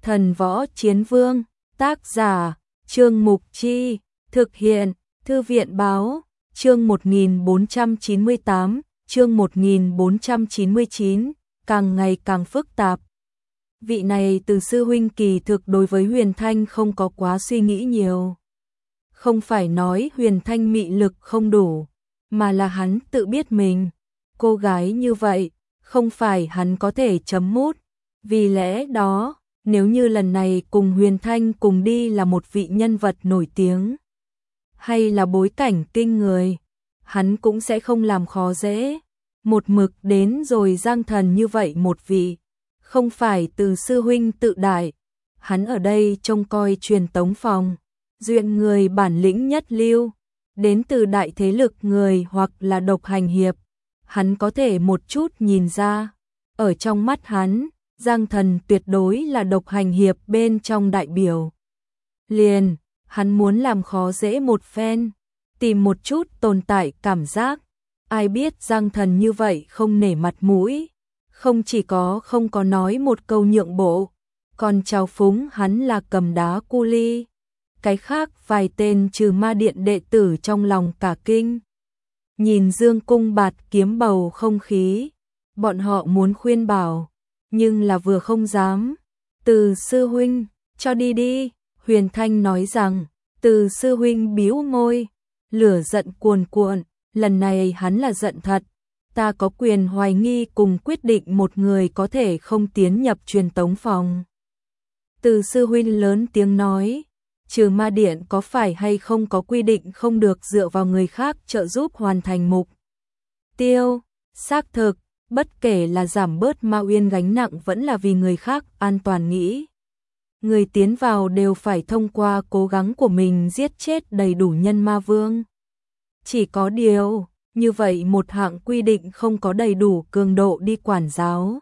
Thần Võ Chiến Vương, tác giả, Trương Mục Chi, thực hiện, Thư viện Báo, chương 1498, chương 1499, càng ngày càng phức tạp. Vị này Từ sư huynh kỳ thực đối với Huyền Thanh không có quá suy nghĩ nhiều. Không phải nói Huyền Thanh mị lực không đủ, mà là hắn tự biết mình. Cô gái như vậy, không phải hắn có thể chấm mút. Vì lẽ đó, nếu như lần này cùng Huyền Thanh cùng đi là một vị nhân vật nổi tiếng, hay là bối cảnh kinh người, hắn cũng sẽ không làm khó dễ. Một mực đến rồi Giang Thần như vậy một vị, không phải Từ sư huynh tự đại, hắn ở đây trông coi truyền tống phòng, duyện người bản lĩnh nhất lưu, đến từ đại thế lực người hoặc là độc hành hiệp, hắn có thể một chút nhìn ra, ở trong mắt hắn, Giang Thần tuyệt đối là độc hành hiệp bên trong đại biểu. Liền, hắn muốn làm khó dễ một phen, tìm một chút tồn tại cảm giác. Ai biết Giang Thần như vậy không nể mặt mũi, không chỉ có không có nói một câu nhượng bộ, còn chào phúng hắn là cầm đá cu ly. Cái khác vài tên Trừ Ma Điện đệ tử trong lòng cả kinh. Nhìn Dương Cung Bạt Kiếm bầu không khí, bọn họ muốn khuyên bảo, nhưng là vừa không dám. Từ sư huynh, cho đi đi, Huyền Thanh nói rằng. Từ sư huynh bĩu môi, lửa giận cuồn cuộn, lần này hắn là giận thật. Ta có quyền hoài nghi cùng quyết định một người có thể không tiến nhập truyền tống phòng. Từ sư huynh lớn tiếng nói, Trừ Ma Điện có phải hay không có quy định không được dựa vào người khác trợ giúp hoàn thành mục tiêu. Xác thực, bất kể là giảm bớt Ma Uyên gánh nặng vẫn là vì người khác an toàn nghĩ. Người tiến vào đều phải thông qua cố gắng của mình giết chết đầy đủ nhân ma vương. Chỉ có điều, như vậy một hạng quy định không có đầy đủ cường độ đi quản giáo.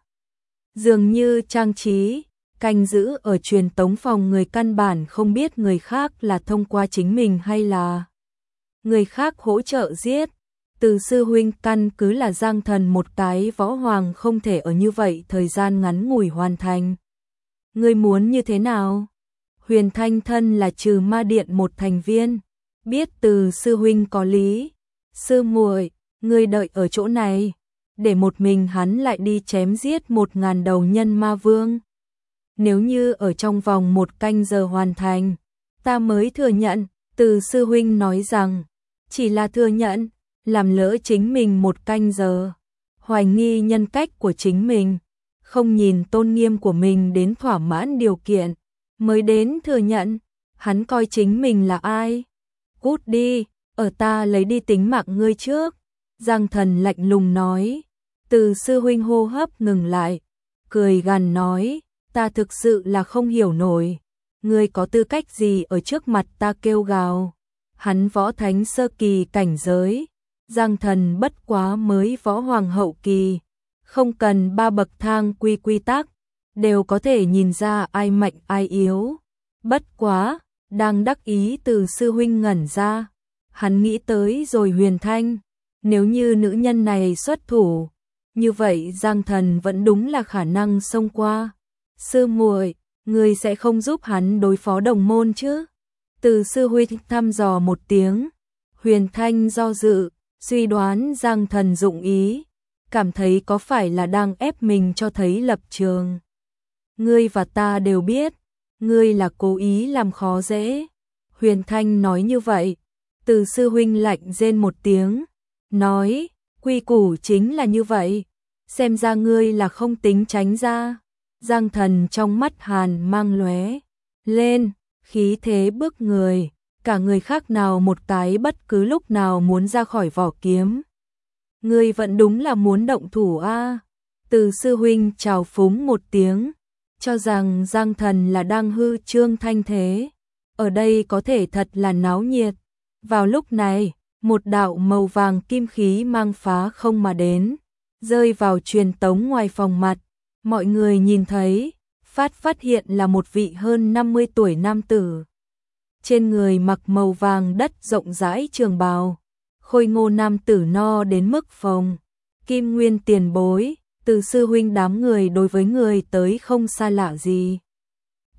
Dường như trang trí, canh giữ ở truyền tống phòng người căn bản không biết người khác là thông qua chính mình hay là người khác hỗ trợ giết. Từ sư huynh căn cứ là Giang Thần một cái võ hoàng không thể ở như vậy thời gian ngắn ngủi hoàn thành. Ngươi muốn như thế nào? Huyền Thanh thân là Trừ Ma Điện một thành viên, biết Từ sư huynh có lý. Sư muội, ngươi đợi ở chỗ này, để một mình hắn lại đi chém giết 1000 đầu nhân ma vương. Nếu như ở trong vòng 1 canh giờ hoàn thành, ta mới thừa nhận. Từ sư huynh nói rằng, chỉ là thừa nhận, làm lỡ chính mình 1 canh giờ, hoài nghi nhân cách của chính mình, không nhìn tôn nghiêm của mình đến thỏa mãn điều kiện, mới đến thừa nhận, hắn coi chính mình là ai? Cút đi, ở ta lấy đi tính mạng ngươi trước. Giang Thần lạnh lùng nói. Từ sư huynh hô hấp ngừng lại, cười gằn nói, ta thực sự là không hiểu nổi, ngươi có tư cách gì ở trước mặt ta kêu gào? Hắn võ thánh sơ kỳ cảnh giới, Giang Thần bất quá mới võ hoàng hậu kỳ, không cần 3 bậc thang quy tắc, đều có thể nhìn ra ai mạnh ai yếu. Bất quá, đang đắc ý Từ sư huynh ngẩn ra, hắn nghĩ tới rồi Huyền Thanh, nếu như nữ nhân này xuất thủ, như vậy Giang Thần vẫn đúng là khả năng xông qua. Sư muội, ngươi sẽ không giúp hắn đối phó đồng môn chứ? Từ sư huynh thăm dò một tiếng. Huyền Thanh do dự, suy đoán Giang Thần dụng ý, cảm thấy có phải là đang ép mình cho thấy lập trường. Ngươi và ta đều biết, ngươi là cố ý làm khó dễ. Huyền Thanh nói như vậy. Từ sư huynh lạnh rên một tiếng, nói, quy củ chính là như vậy, xem ra ngươi là không tính tránh ra. Giang Thần trong mắt hàn mang lóe lên, khí thế bức người, cả người khác nào một cái bất cứ lúc nào muốn ra khỏi vỏ kiếm. Ngươi vẫn đúng là muốn động thủ a? Từ sư huynh chào phúng một tiếng, cho rằng Giang Thần là đang hư trương thanh thế. Ở đây có thể thật là náo nhiệt. Vào lúc này, một đạo màu vàng kim khí mang phá không mà đến, rơi vào truyền tống ngoài phòng mặt. Mọi người nhìn thấy, phát hiện là một vị hơn 50 tuổi nam tử. Trên người mặc màu vàng đất rộng rãi trường bào, khôi ngô nam tử no đến mức phồng. Kim Nguyên tiền bối, Từ sư huynh đám người đối với người tới không xa lạ gì.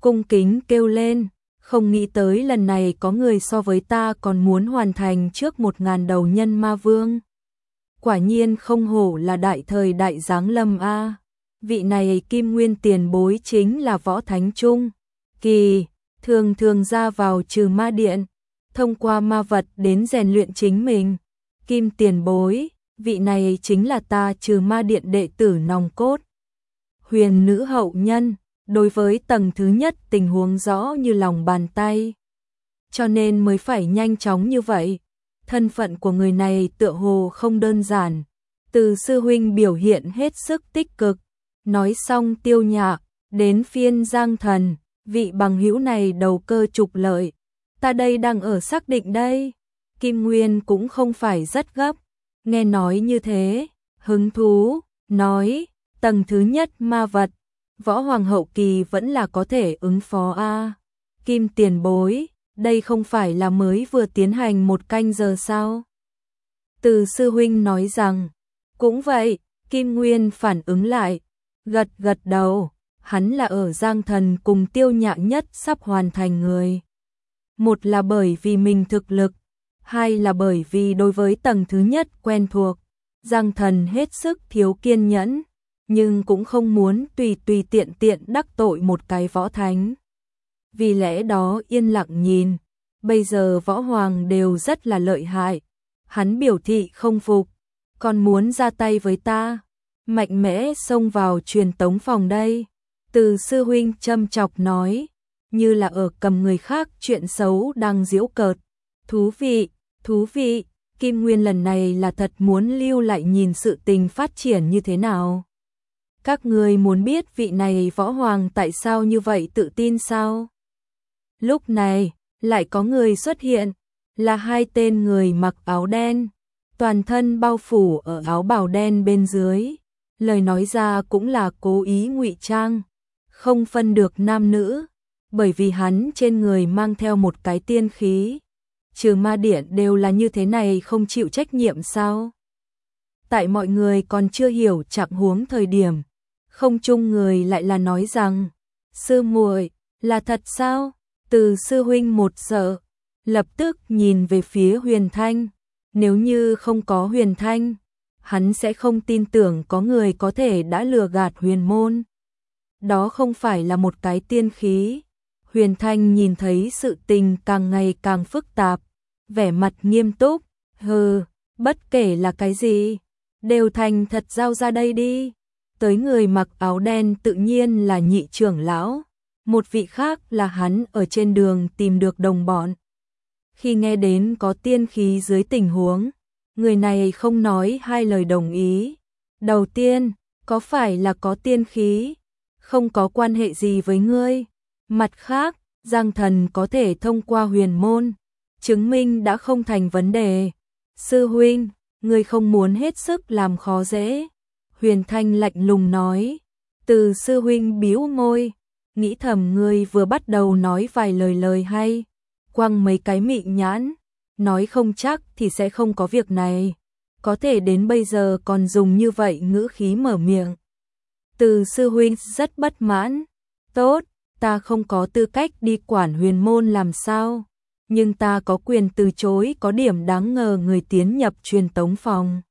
cung kính kêu lên, không nghĩ tới lần này có người so với ta còn muốn hoàn thành trước 1000 đầu nhân ma vương. Quả nhiên không hổ là đại thời đại giáng lâm a. Vị này Kim Nguyên tiền bối chính là Võ Thánh Trung Kỳ, thường thường ra vào trừ ma điện, thông qua ma vật đến rèn luyện chính mình. Kim tiền bối, vị này chính là ta trừ ma điện đệ tử nòng cốt. Huyền nữ hậu nhân, đối với tầng thứ nhất tình huống rõ như lòng bàn tay. Cho nên mới phải nhanh chóng như vậy. Thân phận của người này tựa hồ không đơn giản. Từ sư huynh biểu hiện hết sức tích cực. Nói xong Tiêu Nhạc, đến phiên Giang Thần, vị bằng hữu này đầu cơ trục lợi. Ta đây đang ở xác định đây. Kim Nguyên cũng không phải rất gấp. Nghe nói như thế, hứng thú, nói, tầng thứ nhất ma vật, Võ Hoàng hậu kỳ vẫn là có thể ứng phó a. Kim tiền bối, đây không phải là mới vừa tiến hành 1 canh giờ sao? Từ sư huynh nói rằng, cũng vậy, Kim Nguyên phản ứng lại, gật gật đầu, hắn là ở Giang Thần cùng Tiêu Nhạc nhất sắp hoàn thành người. Một là bởi vì mình thực lực, hai là bởi vì đối với tầng thứ nhất quen thuộc. Giang Thần hết sức thiếu kiên nhẫn, nhưng cũng không muốn tùy tùy tiện tiện đắc tội một cái võ thánh. Vì lẽ đó yên lặng nhìn, bây giờ võ hoàng đều rất là lợi hại. Hắn biểu thị không phục, còn muốn ra tay với ta, mạnh mẽ xông vào truyền tống phòng đây. Từ sư huynh châm chọc nói, như là ở cầm người khác chuyện xấu đang giễu cợt. Thú vị, thú vị, Kim Nguyên lần này là thật muốn lưu lại nhìn sự tình phát triển như thế nào. Các người muốn biết vị này võ hoàng tại sao như vậy tự tin sao? Lúc này, lại có người xuất hiện, là 2 tên người mặc áo đen, toàn thân bao phủ ở áo bào đen bên dưới. Lời nói ra cũng là cố ý ngụy trang, không phân được nam nữ, bởi vì hắn trên người mang theo một cái tiên khí. Trừ ma điện đều là như thế này không chịu trách nhiệm sao? Tại mọi người còn chưa hiểu trạng huống thời điểm, không chung người lại là nói rằng, sư muội, là thật sao? Từ sư huynh một sợ, lập tức nhìn về phía Huyền Thanh. Nếu như không có Huyền Thanh, hắn sẽ không tin tưởng có người có thể đã lừa gạt huyền môn. Đó không phải là một cái tiên khí. Huyền Thanh nhìn thấy sự tình càng ngày càng phức tạp, vẻ mặt nghiêm túc, hừ, bất kể là cái gì, đều thành thật giao ra đây đi. Tới người mặc áo đen tự nhiên là nhị trưởng lão, một vị khác là hắn ở trên đường tìm được đồng bọn. Khi nghe đến có tiên khí dưới tình huống, người này không nói 2 lời đồng ý. Đầu tiên, có phải là có tiên khí, không có quan hệ gì với ngươi. Mặt khác, Giang Thần có thể thông qua huyền môn, chứng minh đã không thành vấn đề. Sư huynh, ngươi không muốn hết sức làm khó dễ. Huyền Thanh lạnh lùng nói. Từ sư huynh bĩu môi, nghĩ thầm ngươi vừa bắt đầu nói vài lời hay, quăng mấy cái mị nhãn, nói không chắc thì sẽ không có việc này. Có thể đến bây giờ còn dùng như vậy ngữ khí mở miệng. Từ sư huynh rất bất mãn. Tốt, ta không có tư cách đi quản huyền môn làm sao, nhưng ta có quyền từ chối có điểm đáng ngờ người tiến nhập truyền tống phòng.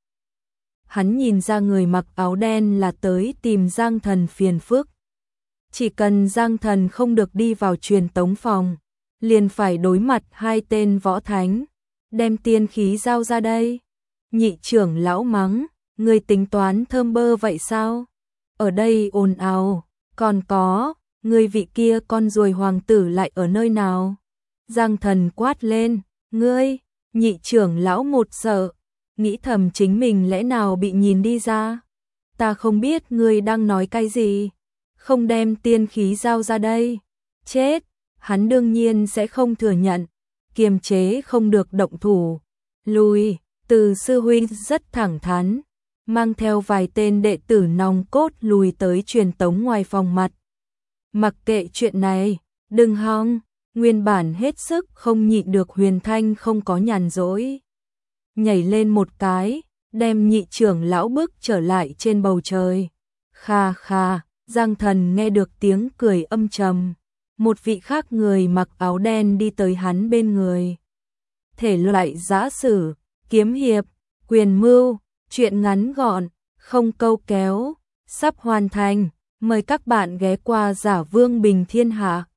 Hắn nhìn ra người mặc áo đen là tới tìm Giang Thần phiền phức. Chỉ cần Giang Thần không được đi vào truyền tống phòng, liền phải đối mặt 2 tên võ thánh, đem tiên khí giao ra đây. Nhị trưởng lão mắng, người tính toán thơm bơ vậy sao? Ở đây ồn ào, còn có, người vị kia con ruồi hoàng tử lại ở nơi nào? Giang Thần quát lên, ngươi, nhị trưởng lão một sợ, nghĩ thầm chính mình lẽ nào bị nhìn đi ra? Ta không biết ngươi đang nói cái gì, không đem tiên khí giao ra đây. Chết, hắn đương nhiên sẽ không thừa nhận, kiềm chế không được động thủ. Lùi, từ sư huynh rất thẳng thắn, mang theo vài tên đệ tử nòng cốt lùi tới truyền tống ngoài phòng mặt. Mặc kệ chuyện này, đừng hòng. Nguyên bản hết sức không nhịn được Huyền Thanh không có nhàn rỗi, nhảy lên một cái, đem nhị trưởng lão bước trở lại trên bầu trời. Kha kha, Giang Thần nghe được tiếng cười âm trầm, một vị khác người mặc áo đen đi tới hắn bên người. Thể loại giã sử, kiếm hiệp, quyền mưu, truyện ngắn gọn, không câu kéo, sắp hoàn thành. Mời các bạn ghé qua Giả Vương Bình Thiên Hạ.